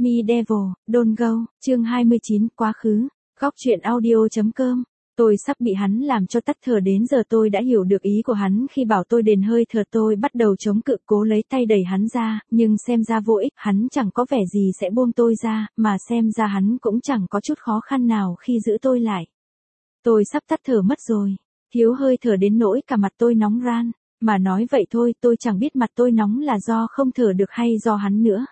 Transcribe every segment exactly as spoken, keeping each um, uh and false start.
Me Devil, Don't Go, chương hai mươi chín, quá khứ, góc truyện audio.com. Tôi sắp bị hắn làm cho tắt thở, đến giờ tôi đã hiểu được ý của hắn khi bảo tôi đền hơi thở. Tôi bắt đầu chống cự, cố lấy tay đẩy hắn ra, nhưng xem ra vô ích, hắn chẳng có vẻ gì sẽ buông tôi ra, mà xem ra hắn cũng chẳng có chút khó khăn nào khi giữ tôi lại. Tôi sắp tắt thở mất rồi, thiếu hơi thở đến nỗi cả mặt tôi nóng ran, mà nói vậy thôi, tôi chẳng biết mặt tôi nóng là do không thở được hay do hắn nữa.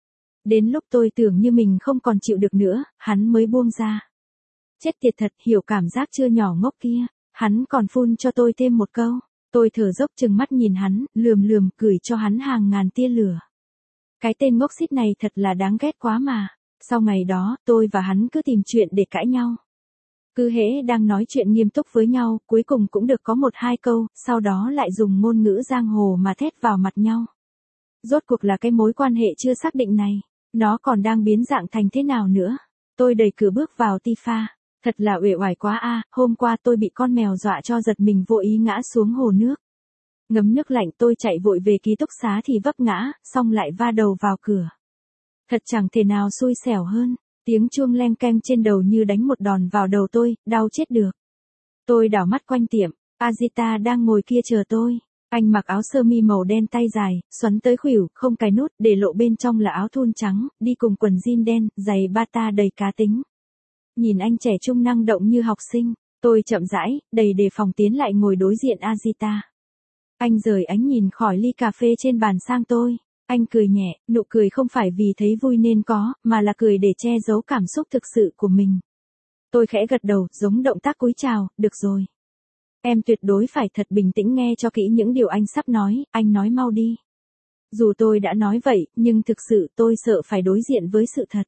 Đến lúc tôi tưởng như mình không còn chịu được nữa, hắn mới buông ra. Chết tiệt thật, hiểu cảm giác chưa nhỏ ngốc kia. Hắn còn phun cho tôi thêm một câu. Tôi thở dốc chừng mắt nhìn hắn, lườm lườm, gửi cho hắn hàng ngàn tia lửa. Cái tên ngốc xít này thật là đáng ghét quá mà. Sau ngày đó, tôi và hắn cứ tìm chuyện để cãi nhau. Cứ hễ đang nói chuyện nghiêm túc với nhau, cuối cùng cũng được có một hai câu, sau đó lại dùng ngôn ngữ giang hồ mà thét vào mặt nhau. Rốt cuộc là cái mối quan hệ chưa xác định này, nó còn đang biến dạng thành thế nào nữa? Tôi đẩy cửa bước vào Tifa. Thật là uể oải quá a, à, hôm qua tôi bị con mèo dọa cho giật mình vô ý ngã xuống hồ nước. Ngấm nước lạnh, tôi chạy vội về ký túc xá thì vấp ngã, xong lại va đầu vào cửa. Thật chẳng thể nào xui xẻo hơn, tiếng chuông leng keng trên đầu như đánh một đòn vào đầu tôi, đau chết được. Tôi đảo mắt quanh tiệm, Azita đang ngồi kia chờ tôi. Anh mặc áo sơ mi màu đen tay dài, xoắn tới khuỷu, không cài nút, để lộ bên trong là áo thun trắng, đi cùng quần jean đen, giày bata đầy cá tính. Nhìn anh trẻ trung năng động như học sinh, tôi chậm rãi, đầy đề phòng tiến lại ngồi đối diện Azita. Anh rời ánh nhìn khỏi ly cà phê trên bàn sang tôi. Anh cười nhẹ, nụ cười không phải vì thấy vui nên có, mà là cười để che giấu cảm xúc thực sự của mình. Tôi khẽ gật đầu, giống động tác cúi chào, được rồi. Em tuyệt đối phải thật bình tĩnh nghe cho kỹ những điều anh sắp nói, anh nói mau đi. Dù tôi đã nói vậy, nhưng thực sự tôi sợ phải đối diện với sự thật.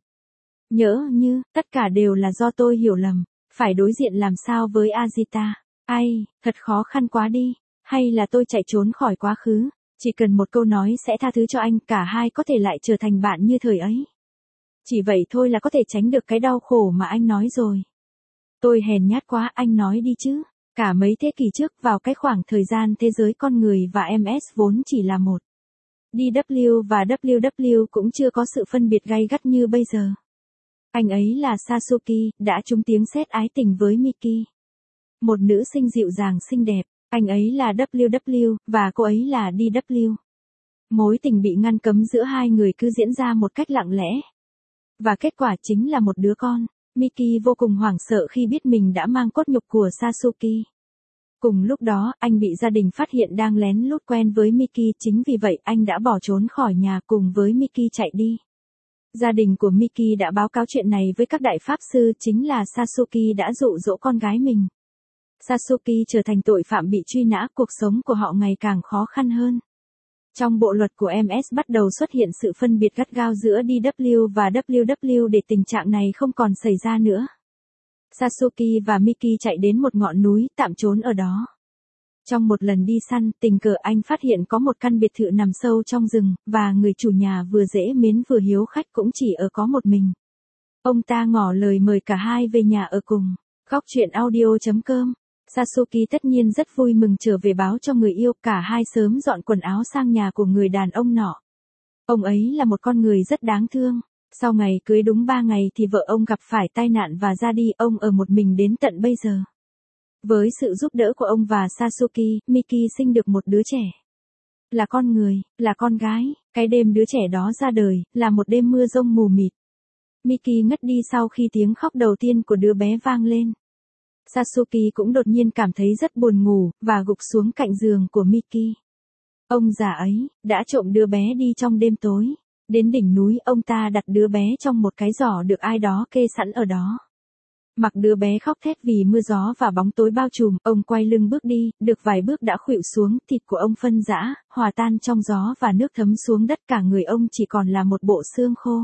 Nhỡ như, tất cả đều là do tôi hiểu lầm, phải đối diện làm sao với Azita? Ai, thật khó khăn quá đi, hay là tôi chạy trốn khỏi quá khứ, chỉ cần một câu nói sẽ tha thứ cho anh, cả hai có thể lại trở thành bạn như thời ấy. Chỉ vậy thôi là có thể tránh được cái đau khổ mà anh nói rồi. Tôi hèn nhát quá, anh nói đi chứ. Cả mấy thế kỷ trước, vào cái khoảng thời gian thế giới con người và em ét vốn chỉ là một. đê vê và vê kép vê cũng chưa có sự phân biệt gay gắt như bây giờ. Anh ấy là Sasuke, đã trúng tiếng sét ái tình với Miki. Một nữ sinh dịu dàng xinh đẹp, anh ấy là vê kép vê, và cô ấy là đê vê. Mối tình bị ngăn cấm giữa hai người cứ diễn ra một cách lặng lẽ. Và kết quả chính là một đứa con. Miki vô cùng hoảng sợ khi biết mình đã mang cốt nhục của Sasuke. Cùng lúc đó, anh bị gia đình phát hiện đang lén lút quen với Miki, chính vì vậy anh đã bỏ trốn khỏi nhà cùng với Miki chạy đi. Gia đình của Miki đã báo cáo chuyện này với các đại pháp sư, chính là Sasuke đã dụ dỗ con gái mình. Sasuke trở thành tội phạm bị truy nã, cuộc sống của họ ngày càng khó khăn hơn. Trong bộ luật của em ét bắt đầu xuất hiện sự phân biệt gắt gao giữa đê vê và vê kép vê để tình trạng này không còn xảy ra nữa. Sasuke và Miki chạy đến một ngọn núi, tạm trốn ở đó. Trong một lần đi săn, tình cờ anh phát hiện có một căn biệt thự nằm sâu trong rừng, và người chủ nhà vừa dễ mến vừa hiếu khách cũng chỉ ở có một mình. Ông ta ngỏ lời mời cả hai về nhà ở cùng. Góc truyện audio.com. Sasuke tất nhiên rất vui mừng trở về báo cho người yêu, cả hai sớm dọn quần áo sang nhà của người đàn ông nọ. Ông ấy là một con người rất đáng thương. Sau ngày cưới đúng ba ngày thì vợ ông gặp phải tai nạn và ra đi, ông ở một mình đến tận bây giờ. Với sự giúp đỡ của ông và Sasuke, Miki sinh được một đứa trẻ. Là con người, là con gái. Cái đêm đứa trẻ đó ra đời, là một đêm mưa rông mù mịt. Miki ngất đi sau khi tiếng khóc đầu tiên của đứa bé vang lên. Sasuke cũng đột nhiên cảm thấy rất buồn ngủ, và gục xuống cạnh giường của Miki. Ông già ấy, đã trộm đứa bé đi trong đêm tối. Đến đỉnh núi, ông ta đặt đứa bé trong một cái giỏ được ai đó kê sẵn ở đó. Mặc đứa bé khóc thét vì mưa gió và bóng tối bao trùm, ông quay lưng bước đi, được vài bước đã khuỵu xuống, thịt của ông phân rã, hòa tan trong gió và nước thấm xuống đất, cả người ông chỉ còn là một bộ xương khô.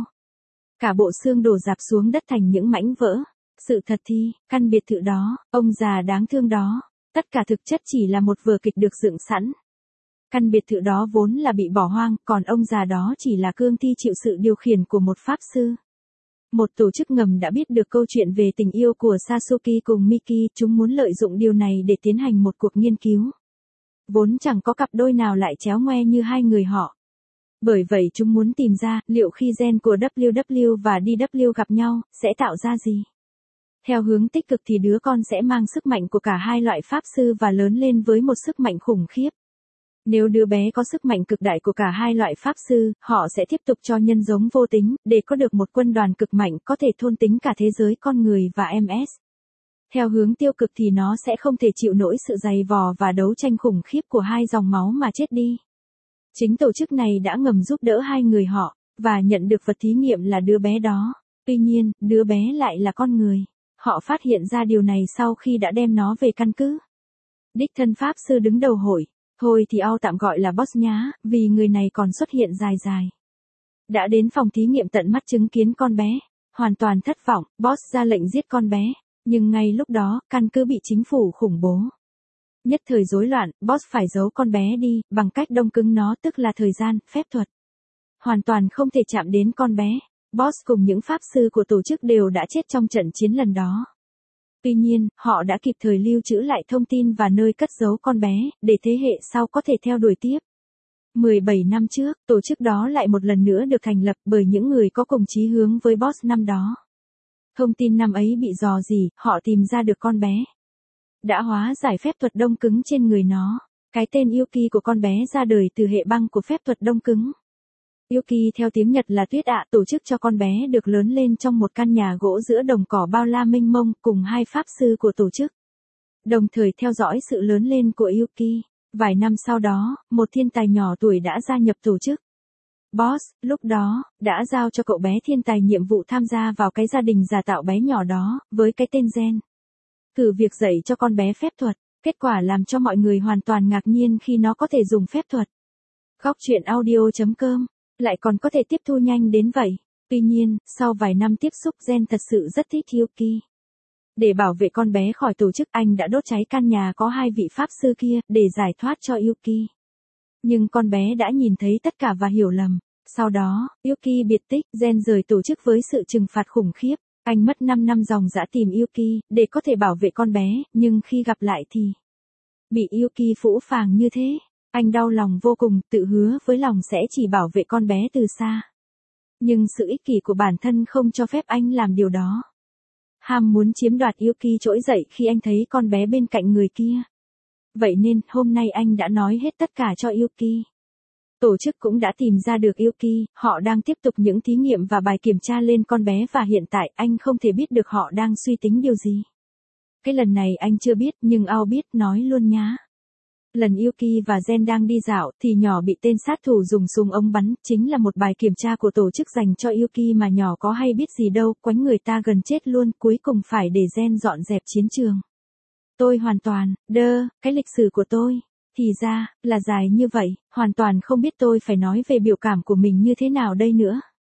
Cả bộ xương đổ rạp xuống đất thành những mảnh vỡ. Sự thật thì, căn biệt thự đó, ông già đáng thương đó, tất cả thực chất chỉ là một vở kịch được dựng sẵn. Căn biệt thự đó vốn là bị bỏ hoang, còn ông già đó chỉ là cương thi chịu sự điều khiển của một pháp sư. Một tổ chức ngầm đã biết được câu chuyện về tình yêu của Sasuke cùng Miki, chúng muốn lợi dụng điều này để tiến hành một cuộc nghiên cứu. Vốn chẳng có cặp đôi nào lại chéo ngoe như hai người họ. Bởi vậy chúng muốn tìm ra liệu khi gen của W W và D W gặp nhau, sẽ tạo ra gì. Theo hướng tích cực thì đứa con sẽ mang sức mạnh của cả hai loại pháp sư và lớn lên với một sức mạnh khủng khiếp. Nếu đứa bé có sức mạnh cực đại của cả hai loại pháp sư, họ sẽ tiếp tục cho nhân giống vô tính, để có được một quân đoàn cực mạnh có thể thôn tính cả thế giới con người và em ét. Theo hướng tiêu cực thì nó sẽ không thể chịu nổi sự dày vò và đấu tranh khủng khiếp của hai dòng máu mà chết đi. Chính tổ chức này đã ngầm giúp đỡ hai người họ, và nhận được vật thí nghiệm là đứa bé đó. Tuy nhiên, đứa bé lại là con người. Họ phát hiện ra điều này sau khi đã đem nó về căn cứ. Đích thân pháp sư đứng đầu hội, thôi thì ao tạm gọi là boss nhá, vì người này còn xuất hiện dài dài. Đã đến phòng thí nghiệm tận mắt chứng kiến con bé. Hoàn toàn thất vọng, boss ra lệnh giết con bé. Nhưng ngay lúc đó, căn cứ bị chính phủ khủng bố. Nhất thời rối loạn, boss phải giấu con bé đi, bằng cách đông cứng nó, tức là thời gian, phép thuật. Hoàn toàn không thể chạm đến con bé. Boss cùng những pháp sư của tổ chức đều đã chết trong trận chiến lần đó. Tuy nhiên, họ đã kịp thời lưu trữ lại thông tin và nơi cất giấu con bé, để thế hệ sau có thể theo đuổi tiếp. mười bảy năm trước, tổ chức đó lại một lần nữa được thành lập bởi những người có cùng chí hướng với boss năm đó. Thông tin năm ấy bị dò dỉ, họ tìm ra được con bé. Đã hóa giải phép thuật đông cứng trên người nó. Cái tên Yuki của con bé ra đời từ hệ băng của phép thuật đông cứng. Yuki theo tiếng Nhật là tuyết ạ, tổ chức cho con bé được lớn lên trong một căn nhà gỗ giữa đồng cỏ bao la mênh mông cùng hai pháp sư của tổ chức. Đồng thời theo dõi sự lớn lên của Yuki. Vài năm sau đó, một thiên tài nhỏ tuổi đã gia nhập tổ chức. Boss, lúc đó, đã giao cho cậu bé thiên tài nhiệm vụ tham gia vào cái gia đình giả tạo bé nhỏ đó, với cái tên Gen. Thử việc dạy cho con bé phép thuật, kết quả làm cho mọi người hoàn toàn ngạc nhiên khi nó có thể dùng phép thuật. Góc truyện audio chấm com lại còn có thể tiếp thu nhanh đến vậy. Tuy nhiên, sau vài năm tiếp xúc Gen thật sự rất thích Yuki. Để bảo vệ con bé khỏi tổ chức, anh đã đốt cháy căn nhà có hai vị pháp sư kia, để giải thoát cho Yuki. Nhưng con bé đã nhìn thấy tất cả và hiểu lầm. Sau đó, Yuki biệt tích, Gen rời tổ chức với sự trừng phạt khủng khiếp. Anh mất năm năm ròng rã tìm Yuki, để có thể bảo vệ con bé, nhưng khi gặp lại thì bị Yuki phũ phàng như thế. Anh đau lòng vô cùng, tự hứa với lòng sẽ chỉ bảo vệ con bé từ xa. Nhưng sự ích kỷ của bản thân không cho phép anh làm điều đó. Ham muốn chiếm đoạt Yuki trỗi dậy khi anh thấy con bé bên cạnh người kia. Vậy nên, hôm nay anh đã nói hết tất cả cho Yuki. Tổ chức cũng đã tìm ra được Yuki, họ đang tiếp tục những thí nghiệm và bài kiểm tra lên con bé và hiện tại anh không thể biết được họ đang suy tính điều gì. Cái lần này anh chưa biết nhưng Ao biết, nói luôn nhá. Lần Yuki và Gen đang đi dạo thì nhỏ bị tên sát thủ dùng súng ống bắn, chính là một bài kiểm tra của tổ chức dành cho Yuki mà nhỏ có hay biết gì đâu, quánh người ta gần chết luôn, cuối cùng phải để Gen dọn dẹp chiến trường. Tôi hoàn toàn, đơ, cái lịch sử của tôi. Thì ra, là dài như vậy, hoàn toàn không biết tôi phải nói về biểu cảm của mình như thế nào đây nữa.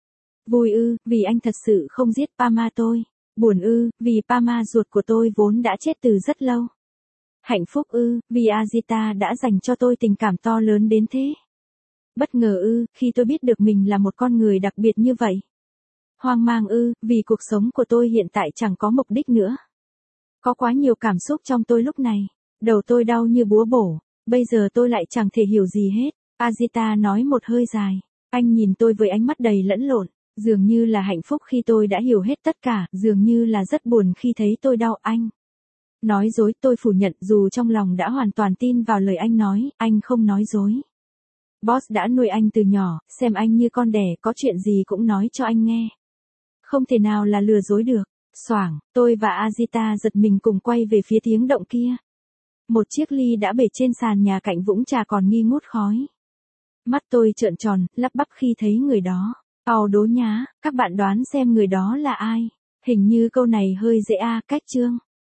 Vui ư, vì anh thật sự không giết Pama tôi. Buồn ư, vì Pama ruột của tôi vốn đã chết từ rất lâu. Hạnh phúc ư, vì Azita đã dành cho tôi tình cảm to lớn đến thế. Bất ngờ ư, khi tôi biết được mình là một con người đặc biệt như vậy. Hoang mang ư, vì cuộc sống của tôi hiện tại chẳng có mục đích nữa. Có quá nhiều cảm xúc trong tôi lúc này. Đầu tôi đau như búa bổ. Bây giờ tôi lại chẳng thể hiểu gì hết. Azita nói một hơi dài. Anh nhìn tôi với ánh mắt đầy lẫn lộn. Dường như là hạnh phúc khi tôi đã hiểu hết tất cả. Dường như là rất buồn khi thấy tôi đau anh. Nói dối, tôi phủ nhận dù trong lòng đã hoàn toàn tin vào lời anh nói. Anh không nói dối. Boss đã nuôi anh từ nhỏ, xem anh như con đẻ, có chuyện gì cũng nói cho anh nghe. Không thể nào là lừa dối được. Xoảng, tôi và Azita giật mình cùng quay về phía tiếng động kia. Một chiếc ly đã bể trên sàn nhà cạnh vũng trà còn nghi ngút khói. Mắt tôi trợn tròn, lắp bắp khi thấy người đó. Ào đố nhá, các bạn đoán xem người đó là ai? Hình như câu này hơi dễ a, cách chương.